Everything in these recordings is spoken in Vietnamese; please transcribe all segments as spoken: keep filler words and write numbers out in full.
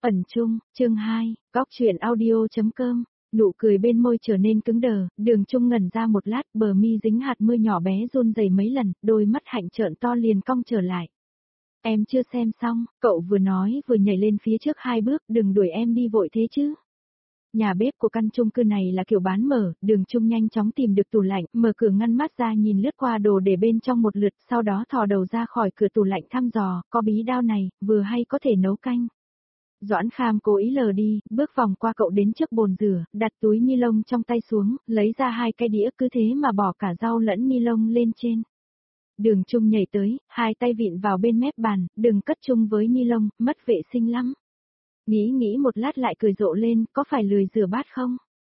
Phần chung, chương hai, góc truyện audio.com, nụ cười bên môi trở nên cứng đờ, Đường Trung ngẩn ra một lát, bờ mi dính hạt mưa nhỏ bé run rẩy mấy lần, đôi mắt hạnh trợn to liền cong trở lại. Em chưa xem xong, cậu vừa nói vừa nhảy lên phía trước hai bước, đừng đuổi em đi vội thế chứ. Nhà bếp của căn chung cư này là kiểu bán mở, Đường Trung nhanh chóng tìm được tủ lạnh, mở cửa ngăn mát ra nhìn lướt qua đồ để bên trong một lượt, sau đó thò đầu ra khỏi cửa tủ lạnh thăm dò, có bí đao này, vừa hay có thể nấu canh. Doãn Kham cố ý lờ đi, bước vòng qua cậu đến trước bồn rửa, đặt túi ni lông trong tay xuống, lấy ra hai cái đĩa cứ thế mà bỏ cả rau lẫn ni lông lên trên. Đường Trung nhảy tới, hai tay vịn vào bên mép bàn, đừng cất chung với ni lông, mất vệ sinh lắm. Nghĩ nghĩ một lát lại cười rộ lên, có phải lười rửa bát không?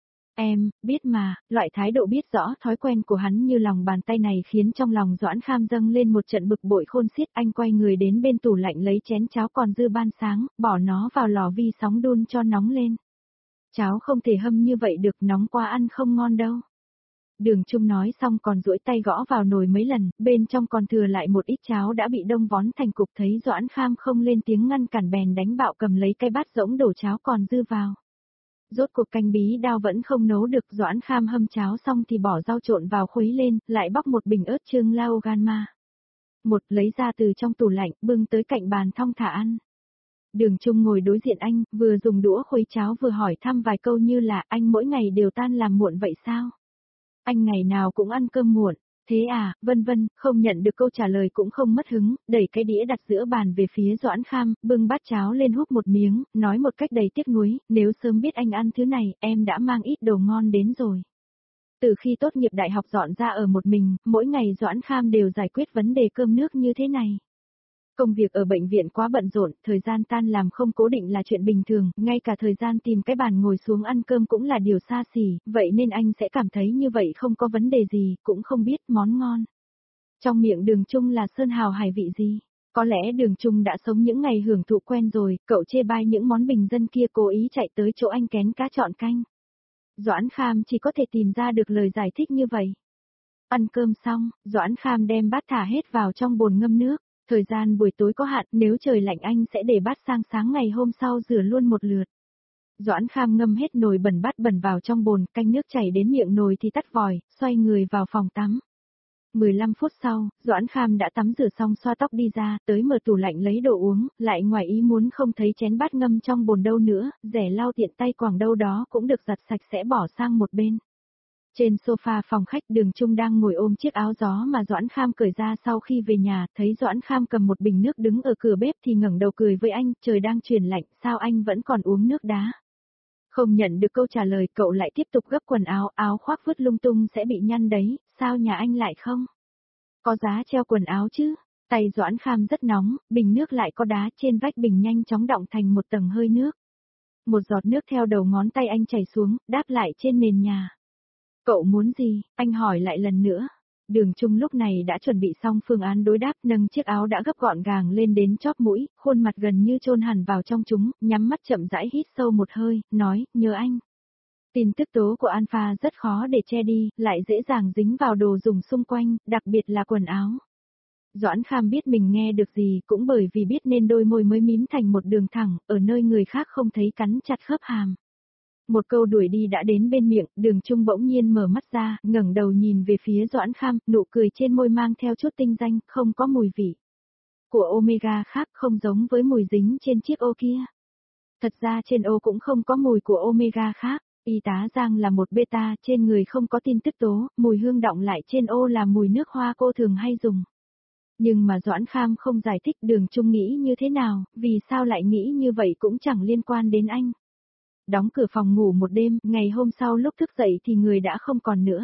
Em, biết mà, loại thái độ biết rõ thói quen của hắn như lòng bàn tay này khiến trong lòng Doãn Kham dâng lên một trận bực bội khôn xiết. Anh quay người đến bên tủ lạnh lấy chén cháo còn dư ban sáng, bỏ nó vào lò vi sóng đun cho nóng lên. Cháo không thể hâm như vậy được, nóng quá ăn không ngon đâu. Đường Trung nói xong còn duỗi tay gõ vào nồi mấy lần, bên trong còn thừa lại một ít cháo đã bị đông vón thành cục, thấy Doãn Kham không lên tiếng ngăn cản bèn đánh bạo cầm lấy cái bát rỗng đổ cháo còn dư vào. Rốt cuộc canh bí đao vẫn không nấu được, Doãn Kham hâm cháo xong thì bỏ rau trộn vào khuấy lên, lại bóc một bình ớt trương Laoganma. Một lấy ra từ trong tủ lạnh, bưng tới cạnh bàn thong thả ăn. Đường Trung ngồi đối diện anh, vừa dùng đũa khuấy cháo vừa hỏi thăm vài câu như là anh mỗi ngày đều tan làm muộn vậy sao? Anh ngày nào cũng ăn cơm muộn, thế à, vân vân, không nhận được câu trả lời cũng không mất hứng, đẩy cái đĩa đặt giữa bàn về phía Doãn Kham, bưng bát cháo lên húp một miếng, nói một cách đầy tiếc nuối, nếu sớm biết anh ăn thứ này, em đã mang ít đồ ngon đến rồi. Từ khi tốt nghiệp đại học dọn ra ở một mình, mỗi ngày Doãn Kham đều giải quyết vấn đề cơm nước như thế này. Công việc ở bệnh viện quá bận rộn, thời gian tan làm không cố định là chuyện bình thường, ngay cả thời gian tìm cái bàn ngồi xuống ăn cơm cũng là điều xa xỉ, vậy nên anh sẽ cảm thấy như vậy không có vấn đề gì, cũng không biết món ngon. Trong miệng Đường Trung là sơn hào hải vị gì? Có lẽ Đường Trung đã sống những ngày hưởng thụ quen rồi, cậu chê bai những món bình dân kia cố ý chạy tới chỗ anh kén cá chọn canh. Doãn Kham chỉ có thể tìm ra được lời giải thích như vậy. Ăn cơm xong, Doãn Kham đem bát thả hết vào trong bồn ngâm nước. Thời gian buổi tối có hạn, nếu trời lạnh anh sẽ để bát sang sáng ngày hôm sau rửa luôn một lượt. Doãn Kham ngâm hết nồi bẩn bát bẩn vào trong bồn, canh nước chảy đến miệng nồi thì tắt vòi, xoay người vào phòng tắm. mười lăm phút sau, Doãn Kham đã tắm rửa xong xoa tóc đi ra, tới mở tủ lạnh lấy đồ uống, lại ngoài ý muốn không thấy chén bát ngâm trong bồn đâu nữa, rẻ lau tiện tay quàng đâu đó cũng được giặt sạch sẽ bỏ sang một bên. Trên sofa phòng khách Đường Trung đang ngồi ôm chiếc áo gió mà Doãn Kham cởi ra sau khi về nhà, thấy Doãn Kham cầm một bình nước đứng ở cửa bếp thì ngẩng đầu cười với anh, trời đang chuyển lạnh, sao anh vẫn còn uống nước đá? Không nhận được câu trả lời cậu lại tiếp tục gấp quần áo, áo khoác vứt lung tung sẽ bị nhăn đấy, sao nhà anh lại không? Có giá treo quần áo chứ? Tay Doãn Kham rất nóng, bình nước lại có đá trên vách bình nhanh chóng đọng thành một tầng hơi nước. Một giọt nước theo đầu ngón tay anh chảy xuống, đáp lại trên nền nhà. Cậu muốn gì? Anh hỏi lại lần nữa. Đường Trung lúc này đã chuẩn bị xong phương án đối đáp, nâng chiếc áo đã gấp gọn gàng lên đến chóp mũi, khuôn mặt gần như chôn hẳn vào trong chúng, nhắm mắt chậm rãi hít sâu một hơi, nói, nhớ anh. Tin tức tố của Alpha rất khó để che đi, lại dễ dàng dính vào đồ dùng xung quanh, đặc biệt là quần áo. Doãn Kham biết mình nghe được gì cũng bởi vì biết nên đôi môi mới mím thành một đường thẳng, ở nơi người khác không thấy cắn chặt khớp hàm. Một câu đuổi đi đã đến bên miệng, Đường Trung bỗng nhiên mở mắt ra, ngẩng đầu nhìn về phía Doãn Kham, nụ cười trên môi mang theo chút tinh danh, không có mùi vị của Omega khác, không giống với mùi dính trên chiếc ô kia. Thật ra trên ô cũng không có mùi của Omega khác, y tá Giang là một beta, trên người không có tin tức tố, mùi hương đọng lại trên ô là mùi nước hoa cô thường hay dùng. Nhưng mà Doãn Kham không giải thích Đường Trung nghĩ như thế nào, vì sao lại nghĩ như vậy cũng chẳng liên quan đến anh. Đóng cửa phòng ngủ một đêm, ngày hôm sau lúc thức dậy thì người đã không còn nữa.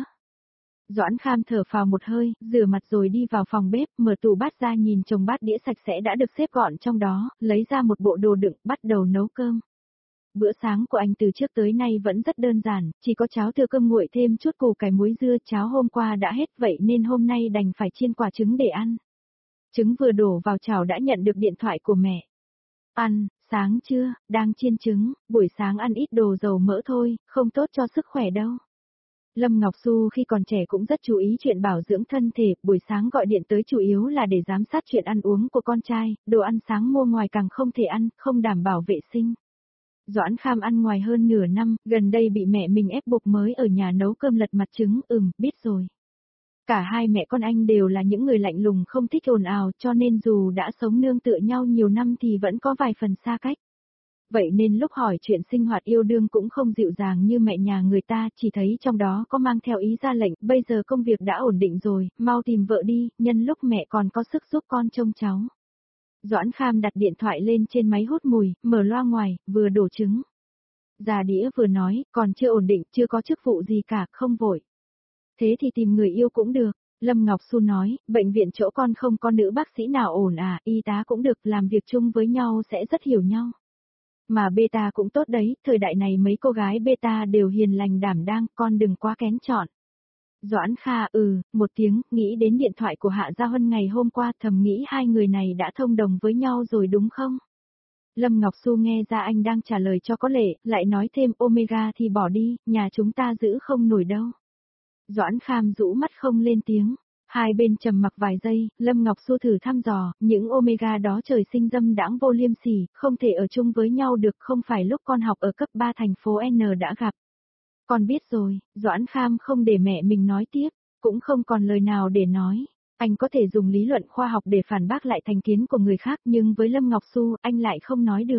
Doãn Kham thở phào một hơi, rửa mặt rồi đi vào phòng bếp, mở tủ bát ra nhìn chồng bát đĩa sạch sẽ đã được xếp gọn trong đó, lấy ra một bộ đồ đựng, bắt đầu nấu cơm. Bữa sáng của anh từ trước tới nay vẫn rất đơn giản, chỉ có cháo thừa cơm nguội thêm chút củ cải muối dưa, cháo hôm qua đã hết vậy nên hôm nay đành phải chiên quả trứng để ăn. Trứng vừa đổ vào chảo đã nhận được điện thoại của mẹ. Ăn, sáng chưa, đang chiên trứng, buổi sáng ăn ít đồ dầu mỡ thôi, không tốt cho sức khỏe đâu. Lâm Ngọc Xu khi còn trẻ cũng rất chú ý chuyện bảo dưỡng thân thể, buổi sáng gọi điện tới chủ yếu là để giám sát chuyện ăn uống của con trai, đồ ăn sáng mua ngoài càng không thể ăn, không đảm bảo vệ sinh. Doãn Kham ăn ngoài hơn nửa năm, gần đây bị mẹ mình ép buộc mới ở nhà nấu cơm lật mặt trứng, ừm, biết rồi. Cả hai mẹ con anh đều là những người lạnh lùng không thích ồn ào cho nên dù đã sống nương tựa nhau nhiều năm thì vẫn có vài phần xa cách. Vậy nên lúc hỏi chuyện sinh hoạt yêu đương cũng không dịu dàng như mẹ nhà người ta, chỉ thấy trong đó có mang theo ý ra lệnh, bây giờ công việc đã ổn định rồi, mau tìm vợ đi, nhân lúc mẹ còn có sức giúp con trông cháu. Doãn Kham đặt điện thoại lên trên máy hút mùi, mở loa ngoài, vừa đổ trứng. Già đĩa vừa nói, còn chưa ổn định, chưa có chức vụ gì cả, không vội. Thế thì tìm người yêu cũng được. Lâm Ngọc Xu nói, bệnh viện chỗ con không có nữ bác sĩ nào ổn à, y tá cũng được, làm việc chung với nhau sẽ rất hiểu nhau. Mà beta cũng tốt đấy, thời đại này mấy cô gái beta đều hiền lành đảm đang, con đừng quá kén chọn. Doãn Kha ừ, một tiếng, nghĩ đến điện thoại của Hạ Gia Huân ngày hôm qua, thầm nghĩ hai người này đã thông đồng với nhau rồi đúng không? Lâm Ngọc Xu nghe ra anh đang trả lời cho có lệ, lại nói thêm Omega thì bỏ đi, nhà chúng ta giữ không nổi đâu. Doãn Kham rũ mắt không lên tiếng. Hai bên trầm mặc vài giây, Lâm Ngọc Xu thử thăm dò, những Omega đó trời sinh dâm đãng vô liêm sỉ, không thể ở chung với nhau được, không phải lúc con học ở cấp ba thành phố N đã gặp. Con biết rồi, Doãn Kham không để mẹ mình nói tiếp, cũng không còn lời nào để nói. Anh có thể dùng lý luận khoa học để phản bác lại thành kiến của người khác nhưng với Lâm Ngọc Xu anh lại không nói được.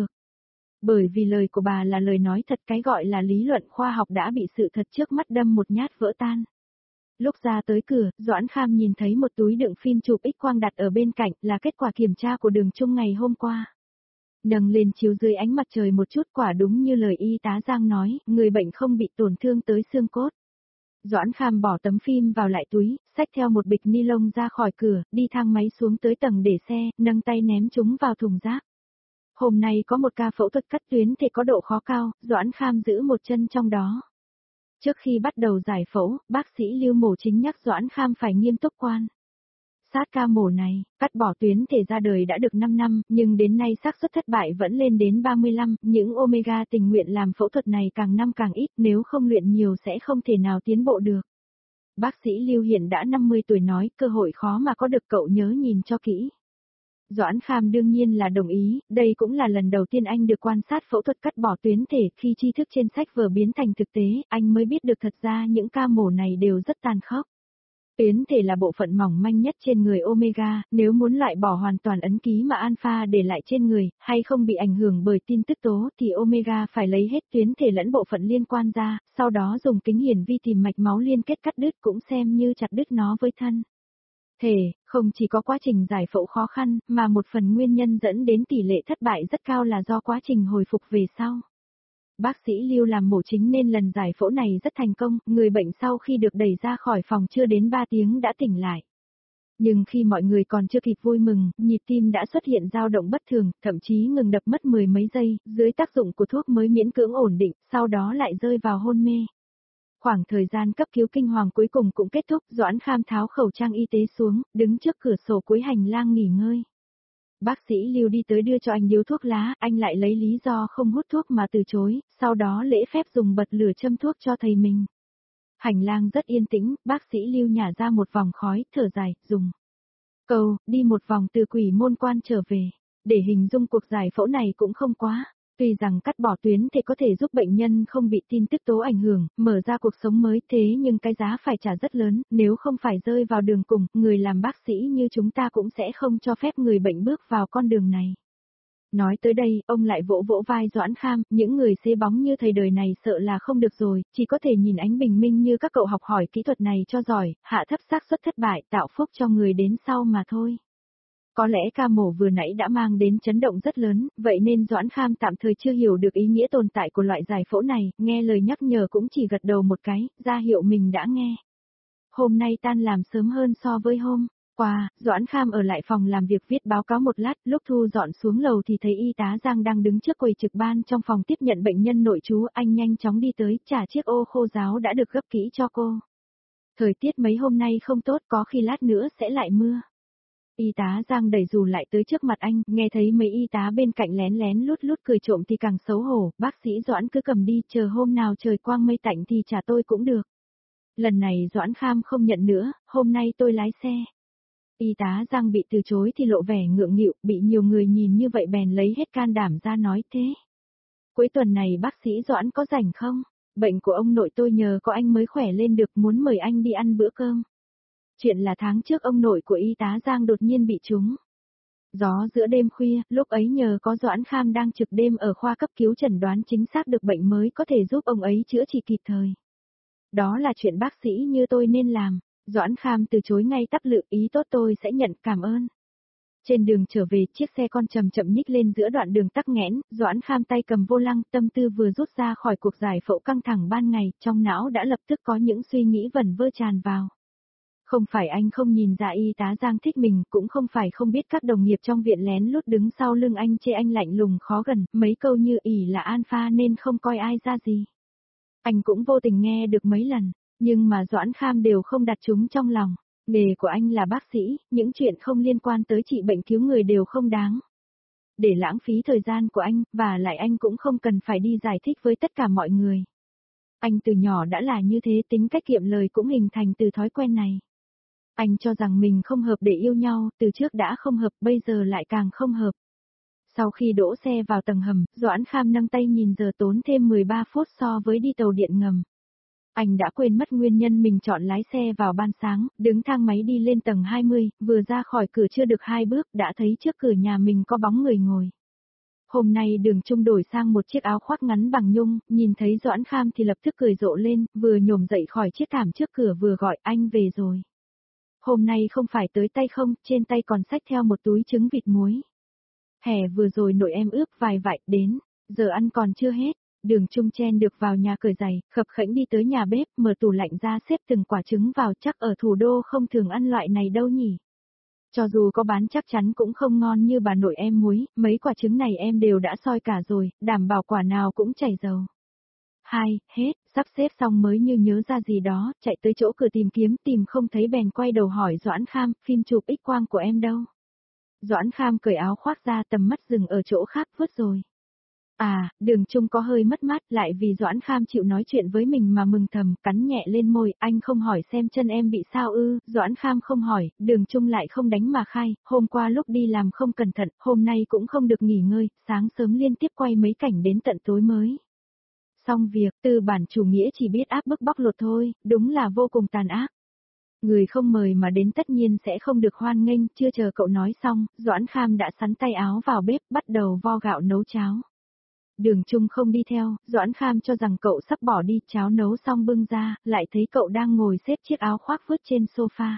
Bởi vì lời của bà là lời nói thật, cái gọi là lý luận khoa học đã bị sự thật trước mắt đâm một nhát vỡ tan. Lúc ra tới cửa, Doãn Kham nhìn thấy một túi đựng phim chụp X quang đặt ở bên cạnh là kết quả kiểm tra của Đường Trung ngày hôm qua. Nâng lên chiếu dưới ánh mặt trời một chút, quả đúng như lời y tá Giang nói, người bệnh không bị tổn thương tới xương cốt. Doãn Kham bỏ tấm phim vào lại túi, xách theo một bịch ni lông ra khỏi cửa, đi thang máy xuống tới tầng để xe, nâng tay ném chúng vào thùng rác. Hôm nay có một ca phẫu thuật cắt tuyến thể có độ khó cao, Doãn Kham giữ một chân trong đó. Trước khi bắt đầu giải phẫu, bác sĩ Lưu Mổ Chính nhắc Doãn Kham phải nghiêm túc quan. Sát ca mổ này, cắt bỏ tuyến thể ra đời đã được năm năm, nhưng đến nay xác suất thất bại vẫn lên đến ba mươi lăm, những Omega tình nguyện làm phẫu thuật này càng năm càng ít, nếu không luyện nhiều sẽ không thể nào tiến bộ được. Bác sĩ Lưu hiện đã năm mươi tuổi nói, cơ hội khó mà có được, cậu nhớ nhìn cho kỹ. Doãn Kham đương nhiên là đồng ý, đây cũng là lần đầu tiên anh được quan sát phẫu thuật cắt bỏ tuyến thể, khi tri thức trên sách vở biến thành thực tế, anh mới biết được thật ra những ca mổ này đều rất tàn khốc. Tuyến thể là bộ phận mỏng manh nhất trên người Omega, nếu muốn loại bỏ hoàn toàn ấn ký mà alpha để lại trên người, hay không bị ảnh hưởng bởi tin tức tố thì Omega phải lấy hết tuyến thể lẫn bộ phận liên quan ra, sau đó dùng kính hiển vi tìm mạch máu liên kết cắt đứt, cũng xem như chặt đứt nó với thân thể. Không chỉ có quá trình giải phẫu khó khăn, mà một phần nguyên nhân dẫn đến tỷ lệ thất bại rất cao là do quá trình hồi phục về sau. Bác sĩ Lưu làm mổ chính nên lần giải phẫu này rất thành công, người bệnh sau khi được đẩy ra khỏi phòng chưa đến ba tiếng đã tỉnh lại. Nhưng khi mọi người còn chưa kịp vui mừng, nhịp tim đã xuất hiện dao động bất thường, thậm chí ngừng đập mất mười mấy giây, dưới tác dụng của thuốc mới miễn cưỡng ổn định, sau đó lại rơi vào hôn mê. Khoảng thời gian cấp cứu kinh hoàng cuối cùng cũng kết thúc, Doãn Kham tháo khẩu trang y tế xuống, đứng trước cửa sổ cuối hành lang nghỉ ngơi. Bác sĩ Lưu đi tới đưa cho anh điếu thuốc lá, anh lại lấy lý do không hút thuốc mà từ chối, sau đó lễ phép dùng bật lửa châm thuốc cho thầy mình. Hành lang rất yên tĩnh, bác sĩ Lưu nhả ra một vòng khói, thở dài, dùng cầu, đi một vòng từ quỷ môn quan trở về. Để hình dung cuộc giải phẫu này cũng không quá. Tuy rằng cắt bỏ tuyến thể có thể giúp bệnh nhân không bị tin tức tố ảnh hưởng, mở ra cuộc sống mới, thế nhưng cái giá phải trả rất lớn, nếu không phải rơi vào đường cùng, người làm bác sĩ như chúng ta cũng sẽ không cho phép người bệnh bước vào con đường này. Nói tới đây, ông lại vỗ vỗ vai Doãn Kham, những người xế bóng như thầy đời này sợ là không được rồi, chỉ có thể nhìn ánh bình minh như các cậu học hỏi kỹ thuật này cho giỏi, hạ thấp xác suất thất bại, tạo phúc cho người đến sau mà thôi. Có lẽ ca mổ vừa nãy đã mang đến chấn động rất lớn, vậy nên Doãn Kham tạm thời chưa hiểu được ý nghĩa tồn tại của loại giải phẫu này, nghe lời nhắc nhở cũng chỉ gật đầu một cái, ra hiệu mình đã nghe. Hôm nay tan làm sớm hơn so với hôm qua, Doãn Kham ở lại phòng làm việc viết báo cáo một lát, lúc thu dọn xuống lầu thì thấy y tá Giang đang đứng trước quầy trực ban trong phòng tiếp nhận bệnh nhân nội trú, anh nhanh chóng đi tới, trả chiếc ô khô ráo đã được gấp kỹ cho cô. Thời tiết mấy hôm nay không tốt, có khi lát nữa sẽ lại mưa. Y tá Giang đẩy dù lại tới trước mặt anh, nghe thấy mấy y tá bên cạnh lén lén lút lút cười trộm thì càng xấu hổ, bác sĩ Doãn cứ cầm đi, chờ hôm nào trời quang mây tạnh thì trả tôi cũng được. Lần này Doãn Kham không nhận nữa, hôm nay tôi lái xe. Y tá Giang bị từ chối thì lộ vẻ ngượng nghịu, bị nhiều người nhìn như vậy bèn lấy hết can đảm ra nói thế. cuối tuần này bác sĩ Doãn có rảnh không? Bệnh của ông nội tôi nhờ có anh mới khỏe lên được, muốn mời anh đi ăn bữa cơm. Chuyện là tháng trước ông nội của y tá Giang đột nhiên bị trúng gió giữa đêm khuya, lúc ấy nhờ có Doãn Kham đang trực đêm ở khoa cấp cứu chẩn đoán chính xác được bệnh mới có thể giúp ông ấy chữa trị kịp thời. Đó là chuyện bác sĩ như tôi nên làm. Doãn Kham từ chối ngay tắp lự, ý tốt tôi sẽ nhận, cảm ơn. Trên đường trở về, chiếc xe con chậm chậm nhích lên giữa đoạn đường tắc nghẽn, Doãn Kham tay cầm vô lăng, tâm tư vừa rút ra khỏi cuộc giải phẫu căng thẳng ban ngày, trong não đã lập tức có những suy nghĩ vẩn vơ tràn vào. Không phải anh không nhìn ra y tá Giang thích mình, cũng không phải không biết các đồng nghiệp trong viện lén lút đứng sau lưng anh chê anh lạnh lùng khó gần, mấy câu như ỷ là alpha nên không coi ai ra gì. Anh cũng vô tình nghe được mấy lần, nhưng mà Doãn Kham đều không đặt chúng trong lòng. Nghề của anh là bác sĩ, những chuyện không liên quan tới trị bệnh cứu người đều không đáng để lãng phí thời gian của anh, và lại anh cũng không cần phải đi giải thích với tất cả mọi người. Anh từ nhỏ đã là như thế, tính cách kiệm lời cũng hình thành từ thói quen này. Anh cho rằng mình không hợp để yêu nhau, từ trước đã không hợp, bây giờ lại càng không hợp. Sau khi đỗ xe vào tầng hầm, Doãn Kham nâng tay nhìn giờ, tốn thêm mười ba phút so với đi tàu điện ngầm. Anh đã quên mất nguyên nhân mình chọn lái xe vào ban sáng, đứng thang máy đi lên tầng hai mươi, vừa ra khỏi cửa chưa được hai bước đã thấy trước cửa nhà mình có bóng người ngồi. Hôm nay Đường Trung đổi sang một chiếc áo khoác ngắn bằng nhung, nhìn thấy Doãn Kham thì lập tức cười rộ lên, vừa nhổm dậy khỏi chiếc thảm trước cửa vừa gọi anh về rồi. Hôm nay không phải tới tay không, trên tay còn xách theo một túi trứng vịt muối. Hè vừa rồi nội em ướp vài vại đến, giờ ăn còn chưa hết. Đường Trung chen được vào nhà cởi giày, khập khẽnh đi tới nhà bếp, mở tủ lạnh ra xếp từng quả trứng vào, chắc ở thủ đô không thường ăn loại này đâu nhỉ. Cho dù có bán chắc chắn cũng không ngon như bà nội em muối, mấy quả trứng này em đều đã soi cả rồi, đảm bảo quả nào cũng chảy dầu. Hai, hết, sắp xếp xong mới như nhớ ra gì đó, chạy tới chỗ cửa tìm kiếm, tìm không thấy bèn quay đầu hỏi Doãn Kham, phim chụp X quang của em đâu? Doãn Kham cởi áo khoác ra, tầm mắt dừng ở chỗ khác, vứt rồi. À, Đường Trung có hơi mất mát, lại vì Doãn Kham chịu nói chuyện với mình mà mừng thầm, cắn nhẹ lên môi, anh không hỏi xem chân em bị sao ư? Doãn Kham không hỏi, Đường Trung lại không đánh mà khai, hôm qua lúc đi làm không cẩn thận, hôm nay cũng không được nghỉ ngơi, sáng sớm liên tiếp quay mấy cảnh đến tận tối mới. Xong việc, tư bản chủ nghĩa chỉ biết áp bức bóc lột thôi, đúng là vô cùng tàn ác. Người không mời mà đến tất nhiên sẽ không được hoan nghênh, chưa chờ cậu nói xong, Doãn Kham đã sắn tay áo vào bếp, bắt đầu vo gạo nấu cháo. Đường Trung không đi theo, Doãn Kham cho rằng cậu sắp bỏ đi, cháo nấu xong bưng ra, lại thấy cậu đang ngồi xếp chiếc áo khoác vứt trên sofa.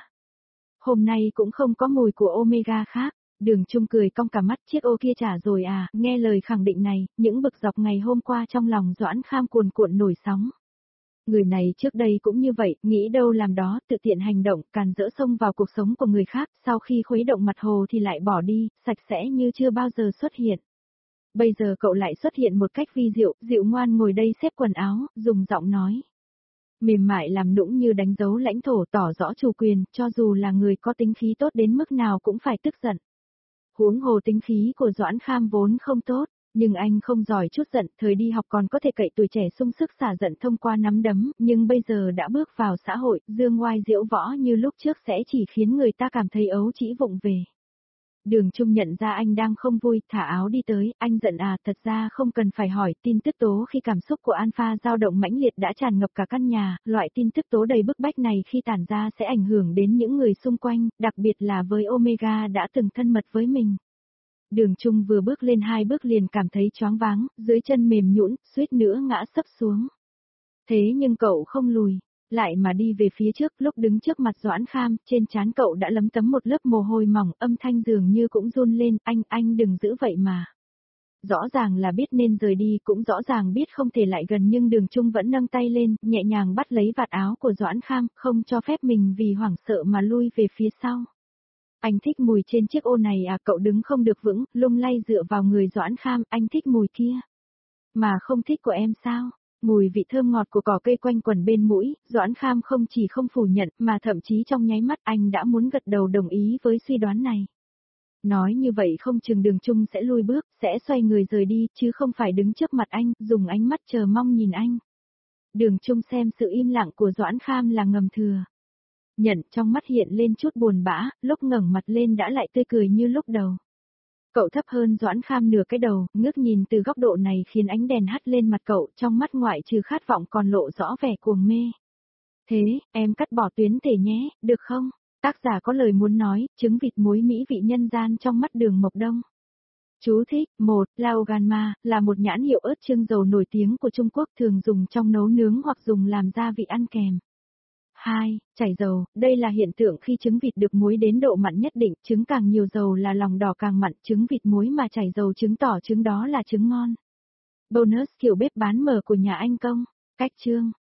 Hôm nay cũng không có mùi của Omega khác. Đường Trung cười cong cả mắt, chiếc ô kia trả rồi à? Nghe lời khẳng định này, những bực dọc ngày hôm qua trong lòng Doãn Kham cuồn cuộn nổi sóng. Người này trước đây cũng như vậy, nghĩ đâu làm đó, tự tiện hành động, càn rỡ xông vào cuộc sống của người khác, sau khi khuấy động mặt hồ thì lại bỏ đi, sạch sẽ như chưa bao giờ xuất hiện. Bây giờ cậu lại xuất hiện một cách vi diệu, dịu ngoan ngồi đây xếp quần áo, dùng giọng nói mềm mại làm nũng như đánh dấu lãnh thổ, tỏ rõ chủ quyền, cho dù là người có tính khí tốt đến mức nào cũng phải tức giận. Huống hồ tính khí của Doãn Kham vốn không tốt, nhưng anh không giỏi chút giận, thời đi học còn có thể cậy tuổi trẻ sung sức xả giận thông qua nắm đấm, nhưng bây giờ đã bước vào xã hội, dương oai diễu võ như lúc trước sẽ chỉ khiến người ta cảm thấy ấu trĩ vụng về. Đường Trung nhận ra anh đang không vui, thả áo đi tới, anh giận à, thật ra không cần phải hỏi, tin tức tố khi cảm xúc của Alpha dao động mãnh liệt đã tràn ngập cả căn nhà, loại tin tức tố đầy bức bách này khi tản ra sẽ ảnh hưởng đến những người xung quanh, đặc biệt là với Omega đã từng thân mật với mình. Đường Trung vừa bước lên hai bước liền cảm thấy choáng váng, dưới chân mềm nhũn, suýt nữa ngã sấp xuống. Thế nhưng cậu không lùi, lại mà đi về phía trước, lúc đứng trước mặt Doãn Kham, trên trán cậu đã lấm tấm một lớp mồ hôi mỏng, âm thanh dường như cũng run lên, anh, anh đừng giữ vậy mà. Rõ ràng là biết nên rời đi, cũng rõ ràng biết không thể lại gần nhưng Đường Trung vẫn nâng tay lên, nhẹ nhàng bắt lấy vạt áo của Doãn Kham, không cho phép mình vì hoảng sợ mà lui về phía sau. Anh thích mùi trên chiếc ô này à, cậu đứng không được vững, lung lay dựa vào người Doãn Kham, anh thích mùi kia. Mà không thích của em sao? Mùi vị thơm ngọt của cỏ cây quanh quẩn bên mũi, Doãn Kham không chỉ không phủ nhận mà thậm chí trong nháy mắt anh đã muốn gật đầu đồng ý với suy đoán này. Nói như vậy không chừng Đường Trung sẽ lui bước, sẽ xoay người rời đi, chứ không phải đứng trước mặt anh, dùng ánh mắt chờ mong nhìn anh. Đường Trung xem sự im lặng của Doãn Kham là ngầm thừa. Nhận trong mắt hiện lên chút buồn bã, lúc ngẩng mặt lên đã lại tươi cười như lúc đầu. Cậu thấp hơn Doãn Kham nửa cái đầu, ngước nhìn từ góc độ này khiến ánh đèn hắt lên mặt cậu, trong mắt ngoại trừ khát vọng còn lộ rõ vẻ cuồng mê. Thế, em cắt bỏ tuyến thể nhé, được không? Tác giả có lời muốn nói, trứng vịt muối mỹ vị nhân gian trong mắt Đường Mộc Đông. Chú thích, một, Laoganma, là một nhãn hiệu ớt chưng dầu nổi tiếng của Trung Quốc thường dùng trong nấu nướng hoặc dùng làm gia vị ăn kèm. hai. Chảy dầu, đây là hiện tượng khi trứng vịt được muối đến độ mặn nhất định, trứng càng nhiều dầu là lòng đỏ càng mặn, trứng vịt muối mà chảy dầu chứng tỏ trứng đó là trứng ngon. Bonus kiểu bếp bán mở của nhà anh Công. Cách chương